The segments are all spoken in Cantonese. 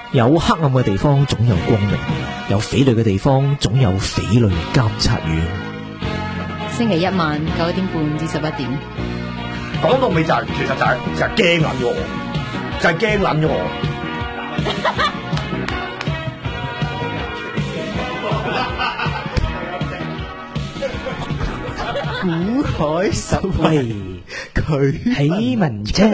有黑暗嘅地方總有光明，有匪類嘅地方總有匪類監察院。 星期一晚9點半至11點。 講到尾就係、其實就係驚撚咗我，就係驚撚咗我。 古海十圍，佢起文章，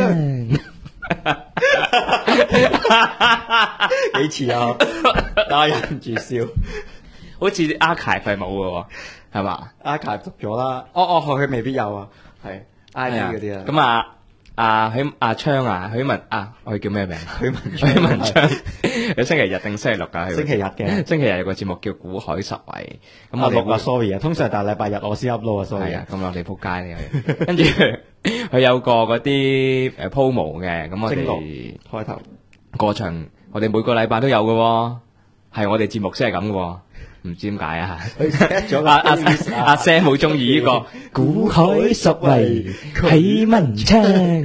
幾似啊！但係忍唔住笑， 好似 archive 係冇嘅喎，係嘛？ archive 讀咗啦。佢未必有啊，係 I P 嗰啲啊。 咁阿昌啊，許文啊，我叫咩名？ 許文昌，你星期日定星期六㗎？ 星期日嘅， 星期日有個節目叫《古海十圍》。咁我錄啊 sorry 啊，通常大禮拜日我先 upload 啊 sorry 啊。咁我哋仆街你跟住佢有個嗰啲promo嘅，咁我哋開頭過場，我哋每個禮拜都有嘅喎，係我哋節目先係咁嘅喎。唔知點解啊？阿 Sam 好中意呢個古海十圍起文章。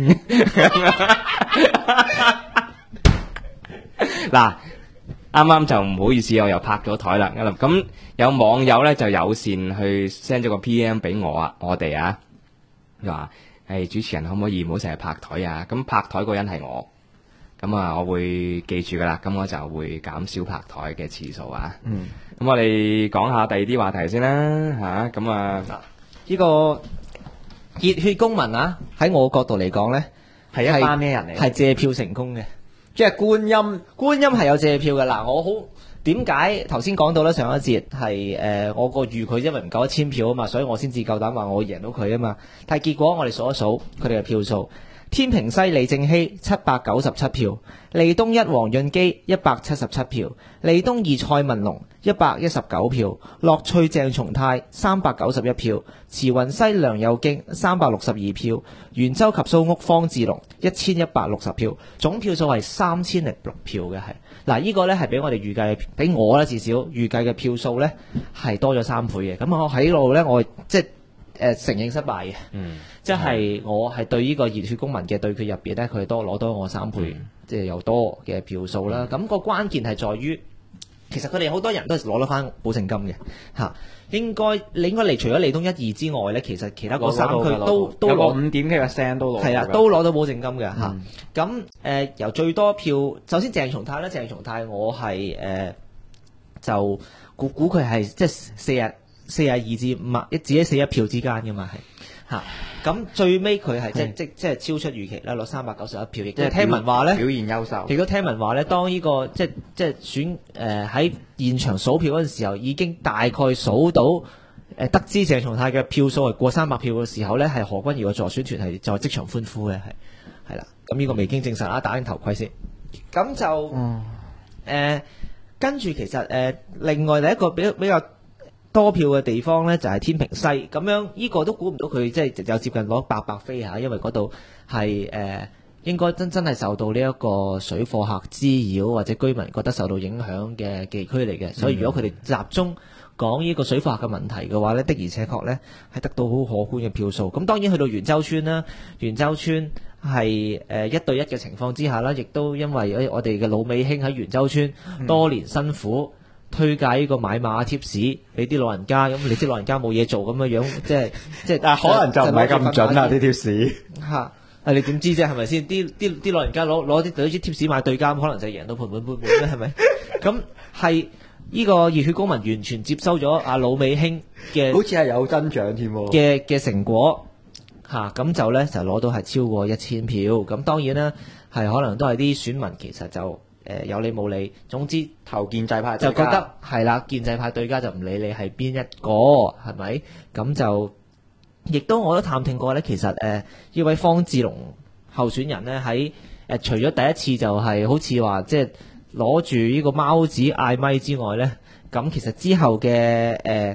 嗱，啱啱就唔好意思，我又拍咗台啦。咁有網友咧就友善去 send 咗個 PM 俾我哋啊，話主持人可唔可以唔好成日拍台啊？咁拍台個人係我。咁我會記住噶啦，咁我就會減少拍台嘅次數啊。咁我哋講下第二啲話題先啦，咁呢個熱血公民啊，喺我角度嚟講呢， 係一班咩人嚟？ 係借票成功嘅，即係觀音係有借票嘅。嗱，我好點解頭先講到咧？上一節係我個預佢因為唔夠1000票啊嘛，所以我先至夠膽話我贏到佢啊嘛。但係結果我哋數一數佢哋嘅票數。天平西李正熙797票，利東一黃潤基177票，利東二蔡文龍119票，樂翠鄭松泰391票，慈雲西梁有京362票，元州及蘇屋方志龍1160票，總票數係3006票嘅。係嗱，呢個呢係比我哋預計，比我呢至少預計嘅票數呢係多咗3倍嘅。咁我喺度呢，我即係承認失敗嘅。即係我係對呢個熱血公民嘅對決入邊呢，佢攞多我3倍，即係又多嘅票數啦。咁個關鍵係在於，其實佢哋好多人都係攞得翻保證金嘅嚇。你應該離除咗利東1、2之外呢，其實其他嗰3區都攞5點幾個 percent 都攞， 係啦，都攞到保證金嘅嚇。咁由最多票，首先鄭松泰呢，鄭松泰我係就估佢係即係42至50，自己41票之間嘅嘛係。咁最尾佢係即係超出預期啦，攞391票，亦都聽聞話咧表現優秀， 亦都聽聞話咧，當呢個即係選喺現場數票嗰陣時候，已經大概數到得知鄭松泰嘅票數係過300票嘅時候咧，係何君堯嘅助選團係就即場歡呼嘅，係啦。咁呢個未經證實啦，打緊頭盔先。咁就跟住其實另外第一個比較多票嘅地方呢，就係天平西，咁樣呢個都估唔到佢即係有接近攞800飛嚇，因為嗰度係應該真係受到呢一個水貨客滋擾或者居民覺得受到影響嘅地區嚟嘅，所以如果佢哋集中講呢個水貨客嘅問題嘅話呢，的而且確呢係得到好可觀嘅票數。咁當然去到元州村啦，元州村係1對1嘅情況之下啦，亦都因為我哋嘅老美兄喺元州村多年辛苦。推介呢個買馬貼士俾啲老人家，咁你啲老人家冇嘢做咁樣，即係但係可能就唔係咁準啦啲貼士嚇。你點知啫？係咪先？啲老人家攞啲貼士買對家，可能就贏到盤滿缽滿咧，係咪？咁係呢個熱血公民完全接收咗阿老美兄嘅， 好似係有增長添嘅成果嚇，咁就咧就攞到係超過1000票。咁當然啦，係可能都係啲選民其實就。有理冇理，總之投建制派就覺得係啦，建制派對家就唔理你係邊一個，係咪？咁就亦都我都探聽過呢。其實呢位方志龍候選人呢，喺除咗第一次就係好似話即係攞住呢個貓子嗌咪之外呢，咁其實之後嘅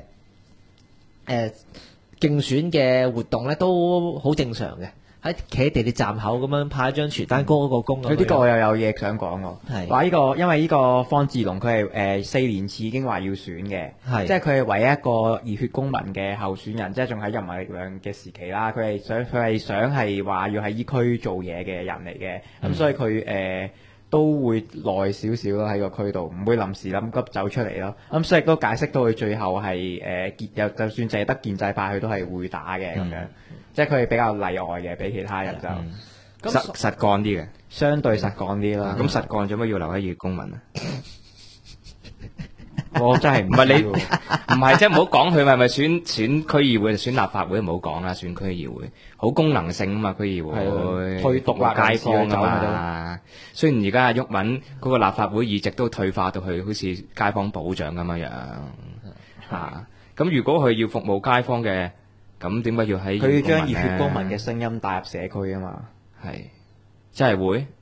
競選嘅活動呢都好正常嘅。喺企喺地鐵站口咁樣派一張傳單嗰個公咁樣。 佢呢個我又有嘢想講喎，話呢個因為呢個方志龍佢係4年前已經話要選嘅，即係佢係唯一一個熱血公民嘅候選人，即係仲喺人民力量嘅時期啦。佢係想係話要喺依區做嘢嘅人嚟嘅，咁所以佢都會耐少少咯喺個區度，唔會臨時臨急走出嚟咯。咁所以都解釋到佢最後係就算淨係得建制派，佢都係會打嘅咁樣，即係佢係比較例外嘅，比其他人就實幹啲嘅， 相對實幹啲啦。 咁實幹做乜要留喺熱血公民啊？ 我真係唔係你唔係即係唔好講佢係咪選區議會、選立法會唔好講啦，選區議會好功能性啊嘛，區議會推獨立街坊啊嘛。雖然而家阿毓民嗰個立法會議席都退化到去好似街坊保長咁樣嚇，咁如果佢要服務街坊嘅，咁點解要喺佢要將熱血公民嘅聲音帶入社區啊嘛？ 係真係會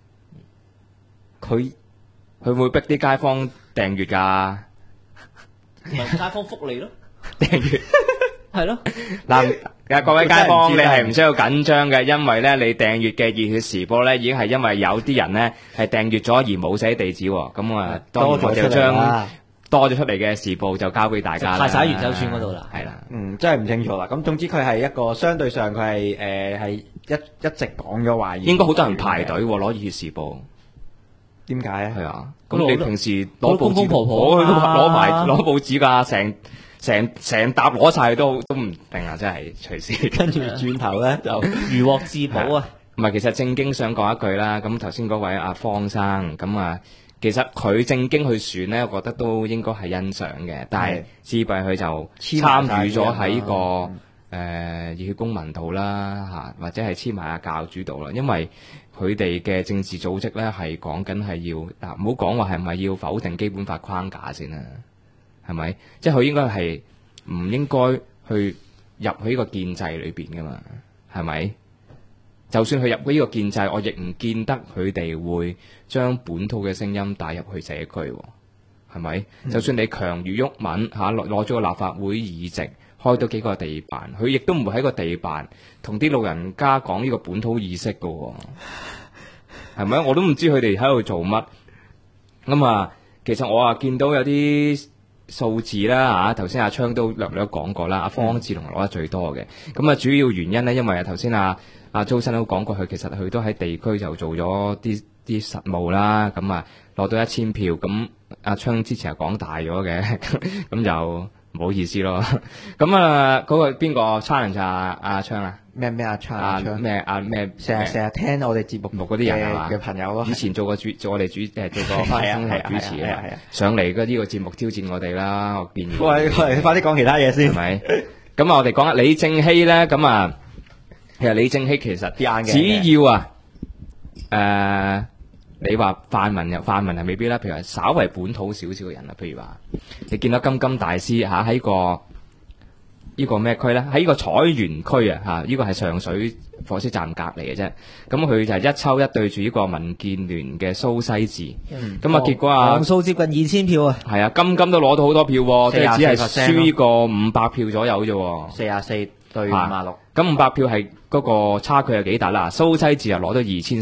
佢會逼啲街坊訂閱㗎， 咪街坊福利咯， 訂閱係咯。 嗱，各位街坊，你係唔需要緊張嘅，因為咧你訂閱嘅熱血時報咧已經係因為有啲人咧係訂閱咗而冇寫地址喎，咁啊當然我就將多咗出嚟嘅時報就交俾大家啦， 派晒喺元洲村嗰度啦， 係啦， 真係唔清楚啦。咁總之佢係一個相對上佢係一直講咗話， 應該好多人排隊攞熱血時報。 點解啊？ 係啊，咁你平時攞報公公紙， 婆婆攞報紙㗎，成沓攞晒都唔定啊！真係隨時跟住轉頭咧就如獲至寶啊！ 唔係，其實正經想講一句啦。咁頭先嗰位阿方生咁啊，其實佢正經去選咧，我覺得都應該係欣賞嘅。但係自閉佢就參與咗喺個熱血公民度啦嚇，或者係黐埋阿教主度啦，因為佢哋嘅政治組織咧係講緊係要嗱，唔好講話係咪要否定基本法框架先啦，係咪？即係佢應該係唔應該去入去呢個建制裏邊噶嘛，係咪？就算佢入去呢個建制，我亦唔見得佢哋會將本土嘅聲音帶入去社區，係咪？就算你強如毓民嚇攞咗個立法會議席，開多幾個地盤，佢亦都唔會喺個地盤同啲老人家講呢個本土意識噶喎，係咪？我都唔知佢哋喺度做乜。咁啊，其實我見到有啲數字啦嚇，頭先阿昌都略講過啦，阿方志龍攞得最多嘅。咁啊，主要原因咧，因為頭先阿周生都講過，佢其實佢都喺地區就做咗啲實務啦。咁啊，攞到1000票。咁阿昌之前係講大咗嘅，咁就唔好意思咯。咁啊，嗰個邊個 challenge 阿昌啊？ 咩阿昌？ 咩成日聽我哋節目嗰啲人係嘛嘅朋友咯。 以前做我哋做過翻風台主持嘅，上嚟嘅呢個節目挑戰我哋啦。我建議。 喂，快啲講其他嘢先， 係咪？咁啊，我哋講下李正熙咧。咁啊，其實李正熙其實只要你話泛民係未必啦。譬如話稍為本土少少嘅人啦，譬如話你見到金金大師喺呢個咩區咧？喺呢個彩園區啊，呢個係上水火車站隔離嘅啫。咁佢就係一抽一對住呢個民建聯嘅蘇西智。咁結果黃數接近2000票啊。 係啊，金都攞到好多票喎，即係只係輸呢個500票左右啫。 44對56。 咁500票係嗰個差距係幾大啦？蘇西智又攞到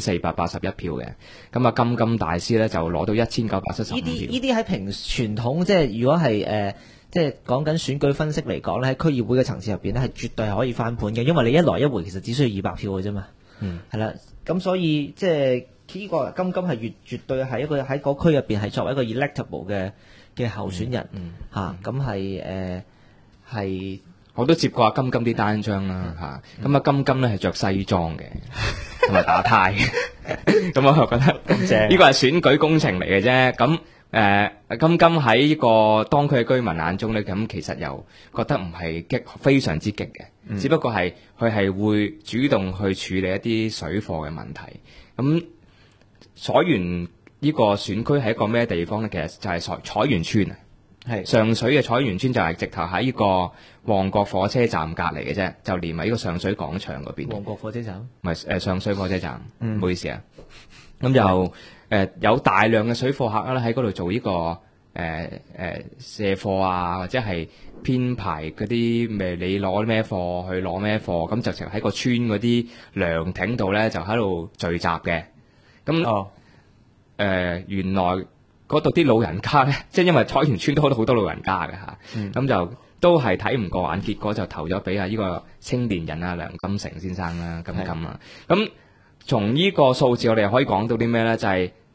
2481票嘅。咁啊，金大師咧就攞到1975票。 呢啲喺傳統，即係如果係即係講緊選舉分析嚟講咧，喺區議會嘅層次入邊咧，係絕對係可以翻盤嘅，因為你一來一回其實只需要200票嘅啫嘛。係啦，咁所以即係呢個金係絕對係一個喺嗰區入邊係作為一個 electable 嘅候選人嚇，咁係我都接過阿金啲單張啦嚇，咁啊金咧係着西裝嘅，同埋打呔嘅，咁我就覺得呢個係選舉工程嚟嘅啫。咁金喺呢個當區嘅居民眼中咧，咁其實又覺得唔係非常之激嘅，只不過係佢係會主動去處理一啲水貨嘅問題。咁彩園呢個選區係一個咩地方咧？其實就係彩園村啊，係上水嘅彩園村就係直頭喺呢個旺角火車站隔離嘅啫，就連埋呢個上水廣場嗰邊。 旺角火車站？ 唔係上水火車站，唔好意思啊。咁就有大量嘅水貨客咧喺嗰度做呢個卸貨啊，或者係編排嗰啲咩你攞咩貨去攞咩貨，咁就成喺個村嗰啲涼亭度咧就喺度聚集嘅。咁原來嗰度啲老人家咧，即係因為彩園村都好多老人家嘅嚇，咁就都係睇唔過眼，結果就投咗俾呢個青年人啊梁金成先生啦，金啊。咁從呢個數字我哋可以講到啲咩咧？就係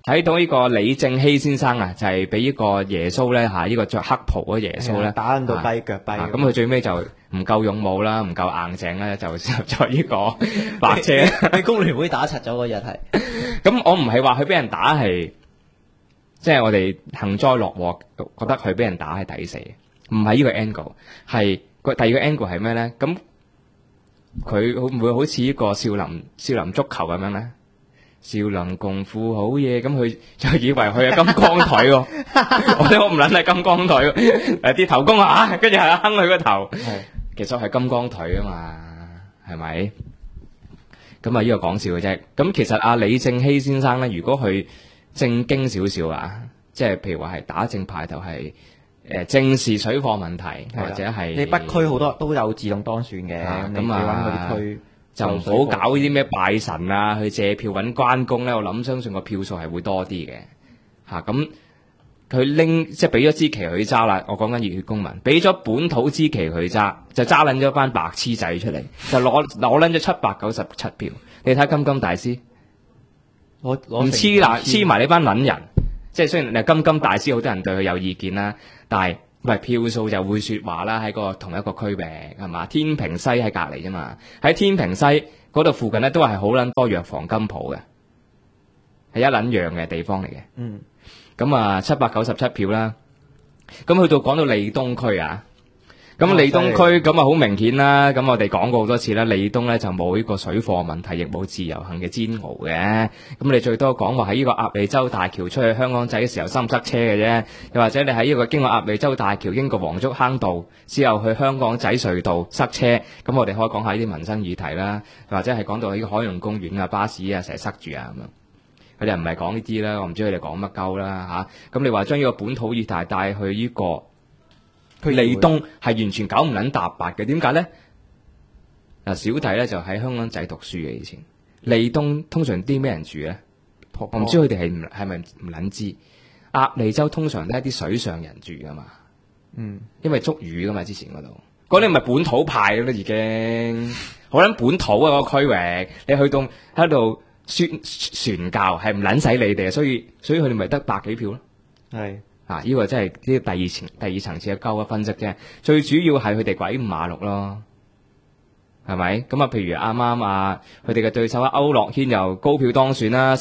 睇到呢個李正熙先生啊，就係俾呢個耶穌咧嚇，呢個着黑袍嘅耶穌咧打到跛腳跛。 咁佢最尾就唔夠勇武啦，唔夠硬淨咧，就在呢個白車。 俾工聯會打柒咗嗰日係。 咁我唔係話佢俾人打係，即係我哋幸災樂禍，覺得佢俾人打係抵死，唔係呢個 angle，係個第二個 angle 係咩咧？咁佢會唔會好似呢個少林足球咁樣咧？少林功夫好嘢，咁佢就以為佢係金剛腿喎，我唔撚係金剛腿喎，跌頭功啊，跟住係坑佢個頭，其實係金剛腿啊嘛，係咪？咁啊呢個講笑嘅啫。咁其實阿李正熙先生咧，如果佢正經少少啊，即係譬如話係打正牌頭係正視水貨問題，或者係你北區好多都有自動當選嘅，咁啊揾嗰啲區。 就唔好搞啲咩拜神啊，去借票揾關公咧，我諗相信個票數係會多啲嘅嚇。咁佢拎即係俾咗支旗佢揸啦，我講緊熱血公民，俾咗本土支旗佢揸，就揸撚咗班白痴仔出嚟，就攞撚咗797票。你睇金金大師，唔黐埋呢班撚人，即係雖然金金大師好多人對佢有意見啦，但係。喂，票數就會説話啦，喺同一個區域係嘛？天平西喺隔離啫嘛，喺天平西嗰度附近咧都係好撚多藥房金鋪嘅，係一撚樣嘅地方嚟嘅。咁啊797票啦，咁去到講到利東區啊，咁利東區咁啊好明顯啦，咁我哋講過好多次啦，利東咧就冇呢個水貨問題，亦冇自由行嘅煎熬嘅。咁你最多講話喺呢個鴨脷洲大橋出去香港仔嘅時候塞唔塞車嘅啫，又或者你喺呢個經過鴨脷洲大橋經過黃竹坑道之後去香港仔隧道塞車，咁我哋可以講下呢啲民生議題啦，或者係講到喺個海洋公園啊巴士啊成日塞住啊咁樣，佢哋唔係講呢啲啦，我唔知佢哋講乜鳩啦嚇。咁你話將呢個本土議題帶去呢個利東係完全搞唔撚搭白嘅，點解咧？嗱，小弟咧就喺香港仔讀書嘅以前，利東通常啲咩人住咧？我唔知佢哋係咪唔撚知。鴨脷洲通常都係啲水上人住噶嘛，因為捉魚噶嘛，之前嗰度，嗰啲咪本土派咯已經，好撚本土啊個區域，你去到喺度傳教係唔撚使你哋，所以佢哋咪得百幾票咯，係。呢個真係啲第二層次嘅鳩嘅分析啫，最主要係佢哋鬼五馬六咯，係咪？咁啊，譬如啱啱佢哋嘅對手區諾軒又高票當選啦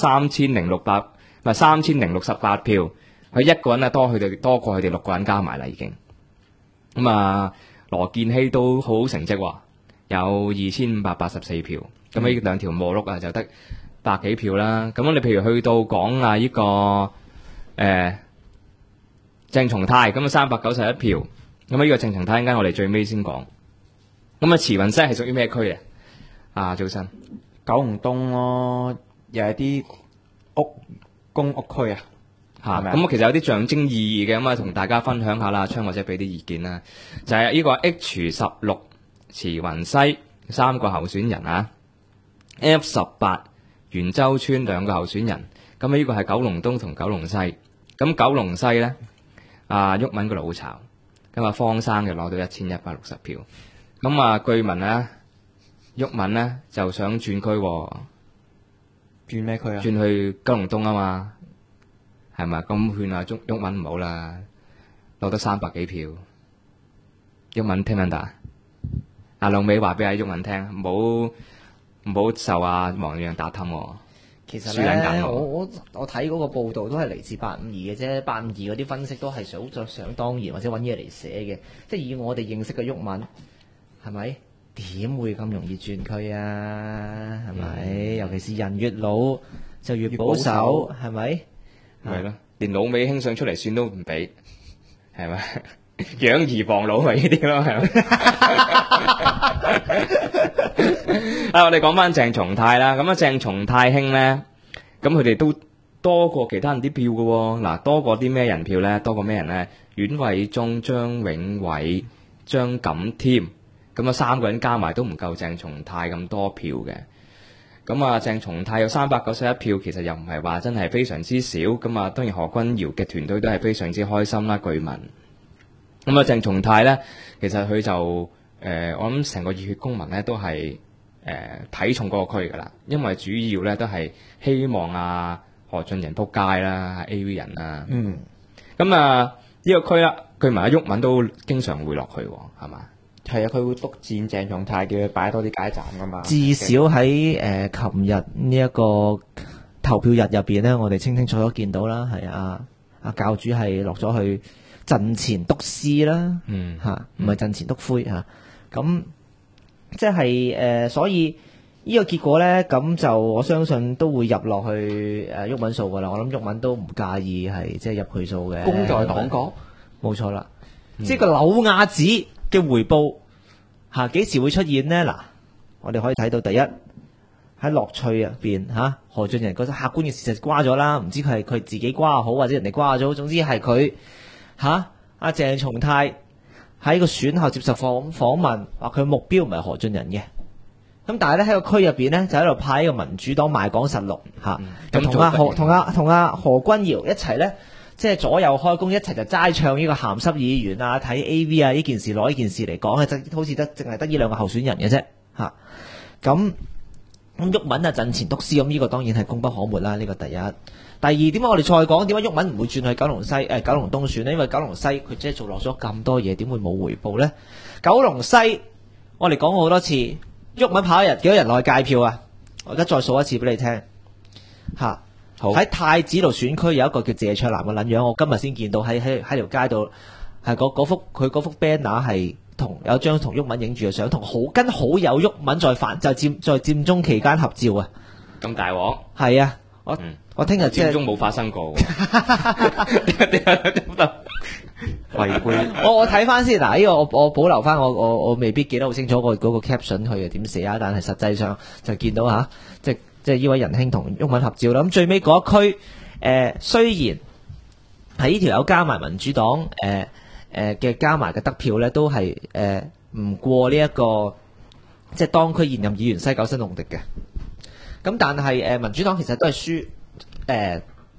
，3068票，佢一個人多過佢哋6個人加埋啦已經。咁啊，羅健熙都好好成績喎，有2584票，咁呢兩條摩碌就得百幾票啦。咁你譬如去到講呢個鄭松泰咁啊391票，咁呢個鄭松泰陣間我哋最尾先講。咁啊慈雲西係屬於咩區啊？早晨， 九龍東咯，又係啲公屋區啊，係咪？ 咁其實有啲象徵意義嘅，咁啊同大家分享下啦，昌或者俾啲意見啦。就係呢個 H16 慈雲西3個候選人啊 ，F18 元洲村2個候選人，咁呢個係九龍東同九龍西。咁九龍西咧。毓民個老巢，咁方生就攞到1160票，咁據聞咧，毓民咧就想轉區， 轉咩區啊？ 轉去九龍東啊嘛，係咪？咁勸毓民唔好啦，攞得300幾票，毓民聽唔聽得？龍尾話俾毓民聽，唔好受黃洋打氹喎。 其實咧，我睇嗰個報道都係嚟自852嘅啫，852嗰啲分析都係想當然或者揾嘢嚟寫嘅，即係以我哋認識嘅毓民，係咪點會咁容易轉區啊？係咪？尤其是人越老就越保守，係咪？ 係咯，連老尾興上出嚟選都唔俾，係咪？養兒防老咪呢啲咯，係咪？我哋講翻鄭松泰啦，咁鄭松泰兄咧，咁佢哋都多過其他人啲票嘅喎。嗱，多過啲咩人票咧？多過咩人咧？阮偉忠、張永偉、張錦添，咁3個人加埋都唔夠鄭松泰咁多票嘅。咁鄭松泰有391票，其實又唔係話真係非常之少。咁當然何君堯嘅團隊都係非常之開心啦，據聞。咁鄭松泰咧，其實佢就我諗成個熱血公民咧都係睇重嗰個區噶啦，因為主要咧都係希望何俊仁撲街啦，AV 人啦。 嗯， 咁啊呢個區啦，據聞阿毓民都經常會落去喎，係嘛？ 係啊，佢會督戰鄭松泰，叫佢擺多啲街站噶嘛。 至少喺琴日呢一個投票日入邊呢，我哋清清楚楚見到啦，係阿教主係落咗去陣前督師啦，嚇唔係陣前督灰嚇，咁即係所以呢個結果呢，咁就我相信都會入落去毓民數噶啦，我諗毓民都唔介意係即係入佢數嘅。 功在黨國， 冇錯啦，即係個柳亞子嘅回報嚇幾時會出現呢？嗱，我哋可以睇到第一喺樂趣入邊嚇，何俊仁嗰啲客觀嘅事實瓜咗啦，唔知佢係佢自己瓜好，或者人哋瓜咗，總之係佢嚇阿鄭松泰喺個選後接受訪問，話佢目標唔係何俊仁嘅。咁但係咧喺個區入邊咧就喺度派一個民主黨賣港實錄嚇，就同阿何君堯一齊咧，即係左右開弓，一齊就齋唱呢個鹹濕議員啊、睇 A.V. 啊呢件事，攞呢件事嚟講係好似淨係得呢兩個候選人嘅啫嚇。咁毓民啊陣前督師，咁呢個當然係功不可沒啦。呢個第一，第二點解我哋再講點解毓民唔會轉去九龍西九龍東選呢？因為九龍西佢即係做落咗咁多嘢，點會冇回報呢？九龍西我哋講過好多次，毓民跑一日幾多人落去計票啊？我而家再數一次俾你聽嚇。喺太子道選區有一個叫謝卓南嘅撚樣，我今日先見到喺條街度係嗰幅 banner 係有張同毓民影住嘅相，跟好友毓民在佔中期間合照啊！ 咁大鑊？ 係啊，我聽日即係佔中冇發生過喎。 違背。 我睇翻先嗱，呢個我保留翻，我未必記得好清楚嗰個 caption 佢係點寫啊，但係實際上就見到嚇，即係呢位仁兄同毓民合照啦。咁最尾嗰一區雖然係呢條友加埋民主黨嘅加埋嘅得票咧，都係唔過呢一個即係當區現任議員西九新龍迪嘅。咁但係民主黨其實都係輸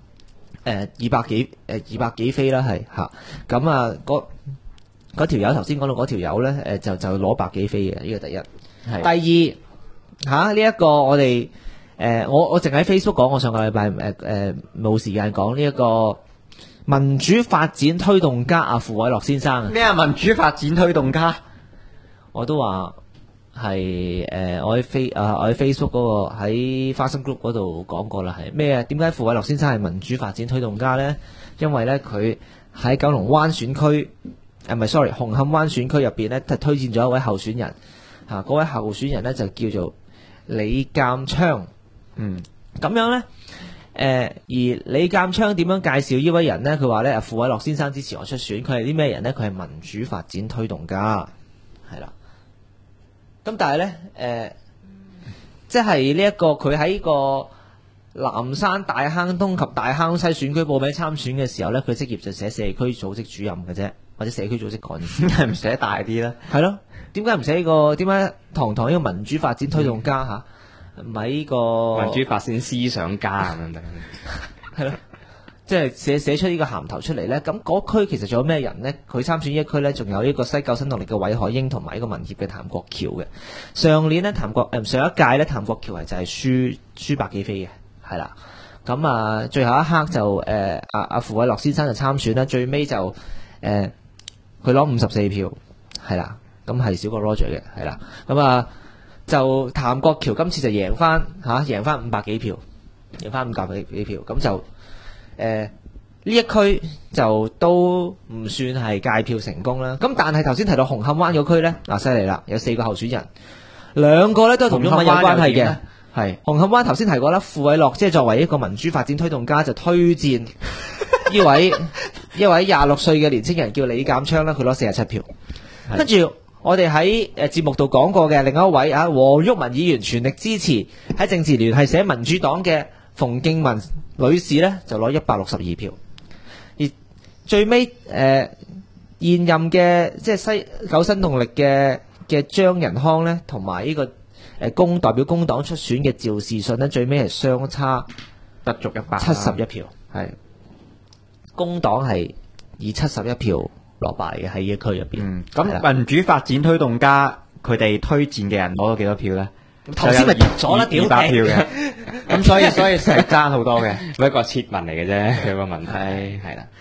200幾飛啦，係嚇。咁啊嗰條友頭先講到嗰條友咧就攞百幾飛嘅，呢個第一。第二嚇呢一個我哋我淨喺 Facebook 講，我上個禮拜冇時間講呢一個民主發展推動家阿傅偉樂先生。 咩啊？民主發展推動家， 我都話係我喺 Facebook 嗰個喺花生 group 嗰度講過啦，係咩啊？點解傅偉樂先生係民主發展推動家呢？因為呢，佢喺九龍灣選區唔係 sorry 紅磡灣選區入邊呢，推薦咗一位候選人嚇，嗰位候選人呢，就叫做李鑑昌。咁樣呢，而李鑑昌點樣介紹呢位人呢？佢話呢，傅偉樂先生支持我出選，佢係啲咩人呢？佢係民主發展推動家，係啦。咁但係呢，即係呢一個佢喺個南山大坑東及大坑西選區報名參選嘅時候呢，佢職業就寫社區組織主任嘅啫，或者社區組織幹事， 點解唔寫大啲呢？ 係咯，點解唔寫呢個？點解堂呢個民主發展推動家嚇？唔係呢個民主發展思想家咁樣， 係咯，即係寫出呢個銜頭出嚟呢。咁嗰區其實仲有咩人呢？佢參選呢一區呢，仲有呢個西九新動力嘅韋海英同埋呢個民協嘅譚國僑嘅。上年呢，上一屆呢，譚國僑係就係輸百幾飛嘅，係啦。咁啊，最後一刻就阿傅偉樂先生就參選啦，最尾就佢攞54票，係啦，咁係少過 Roger 嘅，係啦，咁啊。就譚國僑今次就贏翻500幾票，贏翻500幾票，咁就呢一區就都唔算係計票成功啦。咁但係頭先提到紅磡灣嗰區呢，犀利啦，有4個候選人，2個呢都同毓民有關係嘅。係紅磡灣頭先提過啦，傅偉樂即係作為一個民主發展推動家，就推薦呢位26歲嘅年青人叫李鑑昌啦，佢攞47票，跟住。我哋喺節目度講過嘅另一位黃毓民議員全力支持喺政治聯繫寫民主黨嘅馮敬文女士呢，就攞162票。而最尾現任嘅即係西九新動力嘅張仁康呢，同埋呢個代表工黨出選嘅趙士信呢，最尾係相差不足 171票，係工黨係以71票落敗嘅喺呢個區入邊。 咁民主發展推動家佢哋推薦嘅人攞咗幾多票呢？ 頭先咪跌咗啦，屌 200票嘅。 咁所以係爭好多嘅。 一個設問嚟嘅啫，有個問題係啦。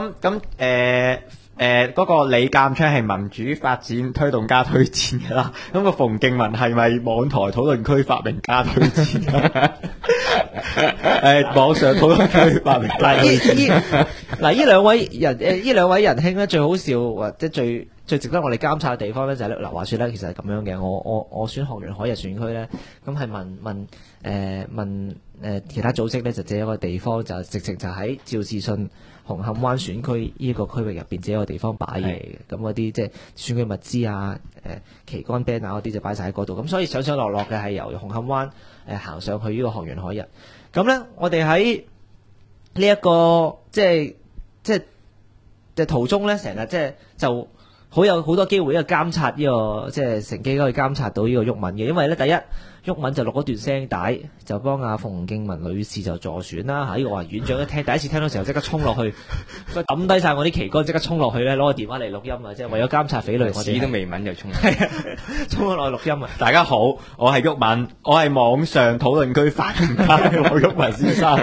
嗰個李鑑昌係民主發展推動家推薦嘅啦，咁個馮敬文係咪網台討論區發明家推薦嘅？網上討論區發明家推薦。 呢兩位人呢兩位仁兄咧最好笑或者最值得我哋監察嘅地方咧就係咧嗱，話說咧其實係咁樣嘅，我選學園海逸選區咧，咁係問其他組織咧就借一個地方就直情就喺趙志信紅磡灣選區呢個區域入邊，借一個地方擺嘢嘅，咁嗰啲即係選舉物資啊、旗杆 banner 嗰啲就擺晒喺嗰度，咁所以上上落落嘅係由紅磡灣行上去呢個學園海逸，咁咧我哋喺呢一個即係途中咧，成日就有好多機會監察呢個即係乘機可以監察到呢個毓民嘅，因為咧第一毓民就錄咗段聲帶，就幫阿馮敬文女士就助選啦嚇。呢個話院長一聽第一次聽到時候即刻衝落去，佢抌低晒我啲旗杆，即刻衝落去咧攞個電話嚟錄音啊！即係為咗監察匪類，我哋屎都未聞就衝， 衝咗落去錄音啊！ 大家好，我係毓民，我係網上討論區發明家我毓民先生。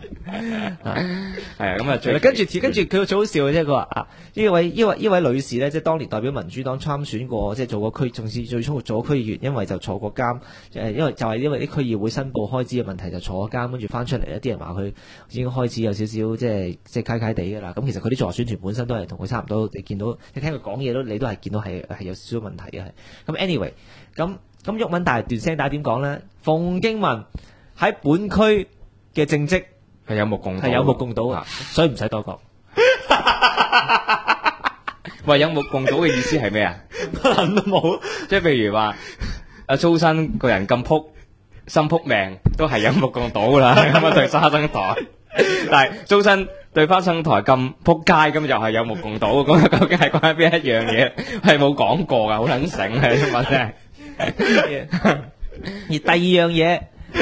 係啊，咁啊跟住佢最好笑嘅啫，佢話啊呢位女士咧，即係當年代表民主黨參選過，即係做過區，仲是最初做過區議員，因為就坐過監，因為啲區議會申報開支嘅問題就坐過監，跟住翻出嚟咧，啲人話佢已經開始有少少即係稽稽地㗎啦。咁其實佢啲助選團本身都係同佢差唔多，你見到你聽佢講嘢你都係見到係有少少問題嘅。咁 anyway， 咁毓民大段聲帶點講咧？馮敬文喺本區嘅政績係有目共睹啊，所以唔使多講。 喂，有目共睹嘅意思係咩啊？ 乜撚都冇， 即係譬如話阿蘇生個人咁心撲命，都係有目共睹噶啦。咁啊對花生台，但係蘇生對花生台咁撲街，咁又係有目共睹。咁究竟係講緊邊一樣嘢？係冇講過噶，好撚醒啊！呢個真係。 而第二樣嘢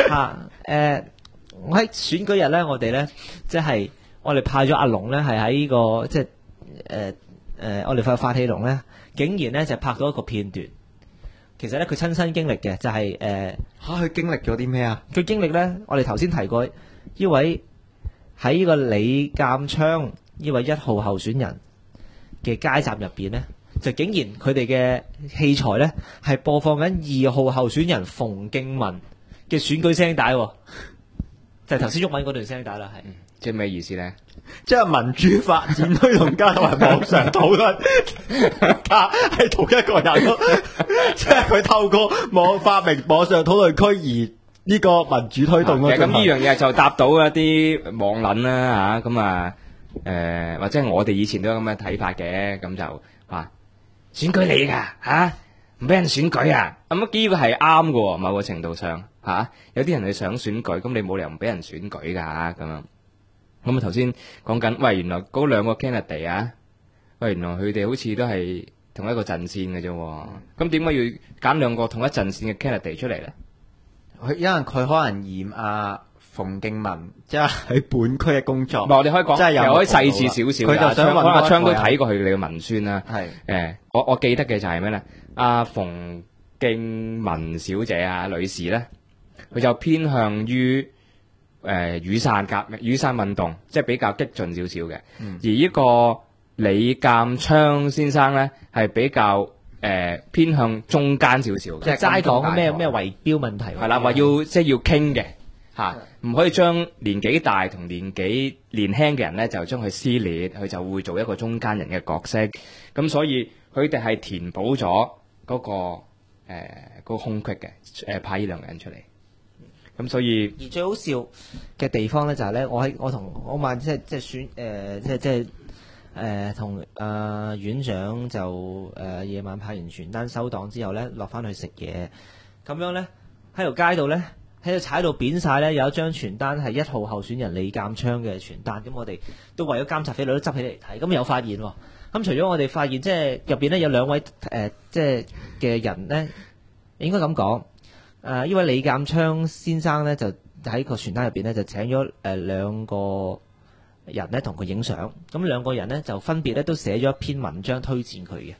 我喺選舉日咧，我哋咧即係我哋派咗阿龍咧，係喺呢個即係我哋發氣龍咧，竟然咧就拍到一個片段。其實咧佢親身經歷嘅就係佢經歷咗啲咩啊？ 佢經歷咧，我哋頭先提過呢位喺呢個李鑑昌呢位1號候選人嘅街站入邊咧，就竟然佢哋嘅器材咧係播放緊2號候選人馮敬文嘅選舉聲帶。就係頭先毓民嗰段聲帶啦，係即係咩意思咧？ 即係民主發展推動家同埋網上討論家係同一個人咯，即係佢透過發明網上討論區而呢個民主推動咯。 咁呢樣嘢就答到一啲網撚啦嚇，咁或者我哋以前都有咁嘅睇法嘅，咁就話選舉嚟㗎嚇，唔俾人選舉啊！咁呢個係啱嘅喎，某個程度上。有啲人係想選舉，咁你冇理由唔俾人選舉㗎咁樣。咁啊頭先講緊，喂原來嗰兩個 candidate 啊，喂原來佢哋好似都係同一個陣線嘅啫。咁點解要揀兩個同一陣線嘅 candidate 出嚟咧？ 因為佢可能嫌馮敬文即係喺本區嘅工作。 我哋可以講，又可以細緻少少。 佢就想問阿昌都睇過佢哋嘅文宣啦。 係我記得嘅就係咩咧？阿馮敬文小姐女士咧。佢就偏向於雨傘運動，即係比較激進少少嘅。而呢個李鑑昌先生咧，係比較偏向中間少少嘅。 即係齋講咩圍標問題。 係啦，話要傾嘅嚇，唔可以將年紀大同年紀年輕嘅人咧，就將佢撕裂，佢就會做一個中間人嘅角色。咁所以佢哋係填補咗嗰個空隙嘅，派呢兩個人出嚟。咁所以而最好笑嘅地方咧就係咧，我同我晚即係選同院長就夜晚派完傳單收檔之後咧，落翻去食嘢，咁樣咧喺條街度咧喺度踩到扁晒咧，有一張傳單係1號候選人李鑑昌嘅傳單，咁我哋都為咗監察匪類都執起嚟睇，咁有發現喎。咁除咗我哋發現即係入邊咧有兩位即係嘅人咧，應該咁講。呢位李鑑昌先生咧就喺個傳單入邊咧就請咗兩個人咧同佢影相，咁兩個人咧就分別咧都寫咗一篇文章推薦佢嘅。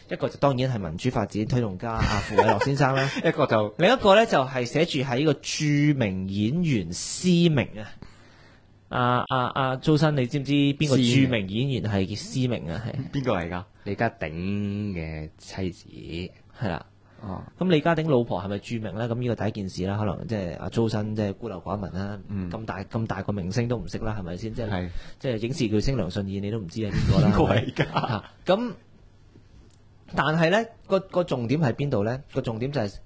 一個就當然係民主發展推動家阿傅偉樂先生啦， 一個就另一個咧就係寫住喺呢個著名演員施明啊。周生，你知唔知邊個施明著名演員係叫施明啊？係邊個嚟㗎？ 李家鼎嘅妻子， 係啦。 哦， 咁李家鼎老婆係咪著名咧？咁呢個第一件事啦，可能即係阿周生即係孤陋寡聞啦。咁大個明星都唔識啦，係咪先？即係即係影視巨星梁順義，你都唔知係邊個啦。 邊個嚟㗎？ 嚇咁，但係咧個重點係邊度咧？個重點就係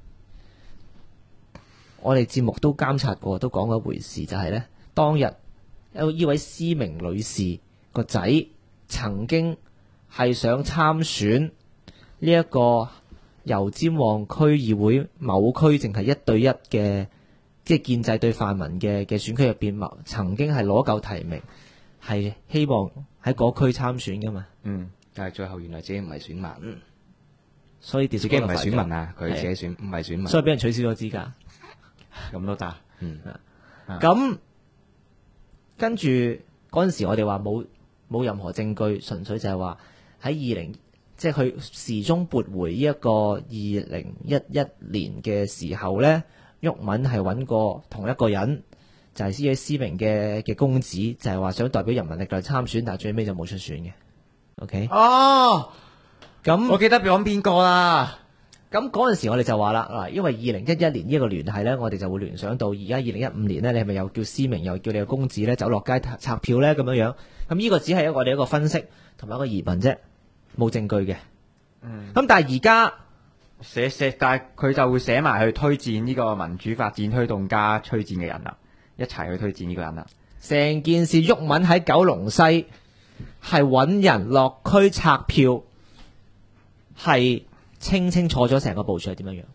我哋節目都監察過，都講過一回事，就係咧當日有呢位施明女士個仔曾經係想參選呢一個油尖旺區議會某區淨係1對1嘅，即係建制對泛民嘅選區入邊，曾經係攞夠提名，係希望喺嗰區參選噶嘛。 但係最後原來自己唔係選民， 所以自己唔係選民啊，佢自己選唔係選民， 所以俾人取消咗資格。 咁都得。 咁跟住嗰陣時，我哋話冇任何證據，純粹就係話喺即係佢時鐘撥回呢一個2011年嘅時候咧，毓民係揾過同一個人，就係呢位施明嘅公子，就係話想代表人民力量參選，但係最尾就冇出選嘅。OK， 哦， 咁我記得講邊個啦。 咁嗰陣時我哋就話啦，嗱，因為2011年呢一個聯繫咧，我哋就會聯想到而家2015年咧，你係咪又叫施明，又叫你個公子咧走落街拆票咧咁樣樣？咁呢個只係我哋一個分析同埋一個疑問啫，冇證據嘅。咁但係而家但係佢就會寫埋去推薦呢個民主發展推動家推薦嘅人啦，一齊去推薦呢個人啦。 成件事毓民喺九龍西係揾人落區拆票，係清清楚楚成個部署係點樣樣。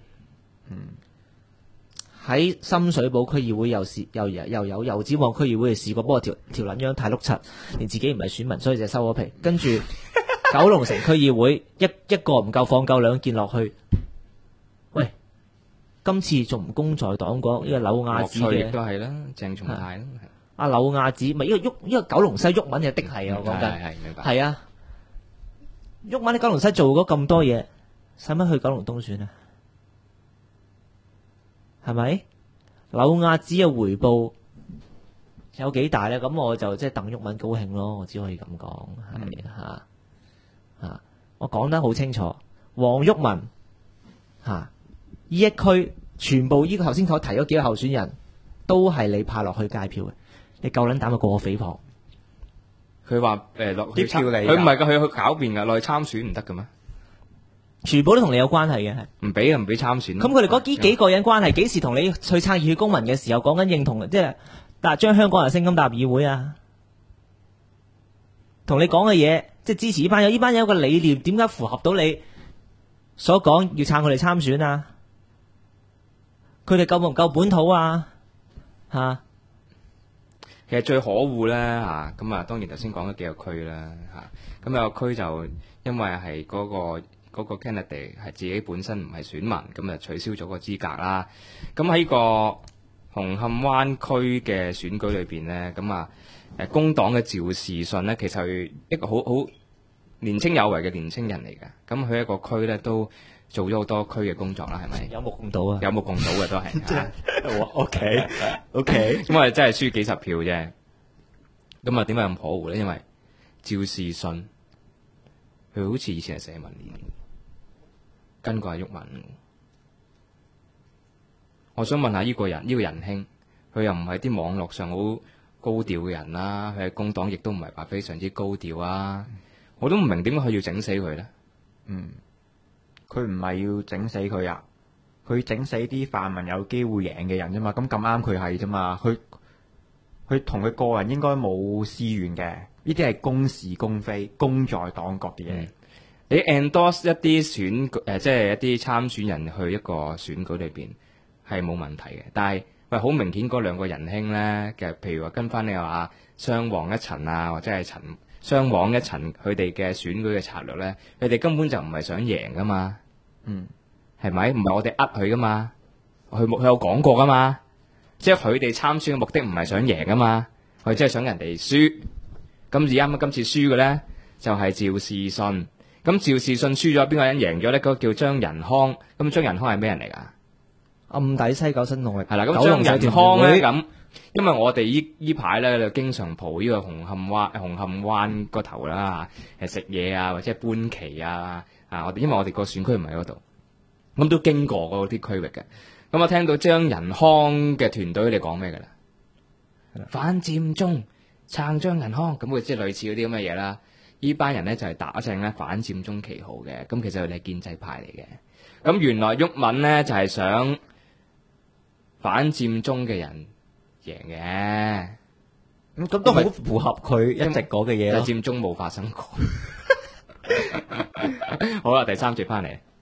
喺深水埗區議會又有油尖旺區議會嘅試過，不過條撚樣太碌柒，連自己唔係選民，所以就收咗皮。跟住九龍城區議會一個唔夠放夠兩件落去，喂，今次仲唔功在黨嗰呢個柳亞子亦嘅都係啦，鄭松泰啦， 阿柳亞子，咪呢個九龍西毓民嘅的係啊，我講緊係明白， 係啊，毓民喺九龍西做咗咁多嘢，使乜去九龍東選啊？係咪？柳亞子嘅回報有幾大咧？咁我就即係戥毓民高興咯，我只可以咁講，係吓，我講得好清楚，黃毓民呢一區全部呢個頭先我提咗幾個候選人，都係你派落去界票嘅，你夠撚膽就過我誹謗？ 佢話落去啲票你佢唔係㗎，佢去狡辯㗎，落去參選唔得嘅咩？ 全部都同你有關係嘅，係。 唔俾就唔俾參選。 咁佢哋嗰幾個人關係幾時同你去撐熱血公民嘅時候講緊認同，即係將香港人聲音踏入議會啊？同你講嘅嘢，即係支持呢班友，呢班友有個理念，點解符合到你所講要撐佢哋參選啊？佢哋夠唔夠本土啊？ 其實最可惡咧咁啊，當然頭先講咗幾個區啦咁有個區就因為係嗰個 candidate 係自己本身唔係選民，咁就取消咗個資格啦。咁喺個紅磡灣區嘅選舉裏邊呢，咁啊工黨嘅趙時順呢，其實係一個好年青有為嘅年青人嚟嘅。咁佢一個區呢都做咗好多區嘅工作啦，係咪？ 有目共睹啊！ 有目共睹嘅都係。 OK， 咁我哋真係輸幾十票啫。咁啊，點解咁可惡呢？因為趙時順佢好似以前係社民連，跟過阿毓民。我想問下呢個人兄，佢又唔係啲網絡上好高調嘅人啦，佢喺工黨亦都唔係話非常之高調啊。我都唔明點解佢要整死佢呢？ 佢唔係要整死佢啊，佢整死啲泛民有機會贏嘅人啫嘛。咁啱佢係啫嘛，佢同佢個人應該冇私怨嘅，呢啲係公是公非，公在黨國嘅嘢。 你 endorse 一啲即係一啲參選人去一個選舉裏邊係冇問題嘅，但係喂好明顯嗰兩個仁兄呢，嘅譬如話跟翻你話雙黃一層啊，或者係雙黃一層，佢哋嘅選舉嘅策略呢，佢哋根本就唔係想贏噶嘛，係咪？唔係我哋佢噶嘛，佢有講過噶嘛，即係佢哋參選嘅目的唔係想贏噶嘛，佢即係想人哋輸。咁而啱啱今次輸嘅呢，就係趙時順。 咁趙氏信輸咗，邊個人贏咗咧？嗰個叫張仁康。咁張仁康係咩人嚟㗎？ 暗底西九新動力係啦，咁九龍張仁社團康咧會咁，因為我哋依排咧就經常蒲呢個紅磡灣個頭啦，食嘢啊或者係搬旗啊，因為我哋個選區唔喺嗰度，咁都經過嗰啲區域嘅。咁我聽到張仁康嘅團隊你講咩㗎啦？反佔中撐張仁康，咁佢即係類似嗰啲咁嘅嘢啦。呢班人咧就係打正咧反佔中旗號嘅，咁其實佢哋係建制派嚟嘅。咁原來毓民咧就係想反佔中嘅人贏嘅， 咁都好符合佢一直講嘅嘢咯。 但係佔中冇發生過。好啦，第三節翻嚟。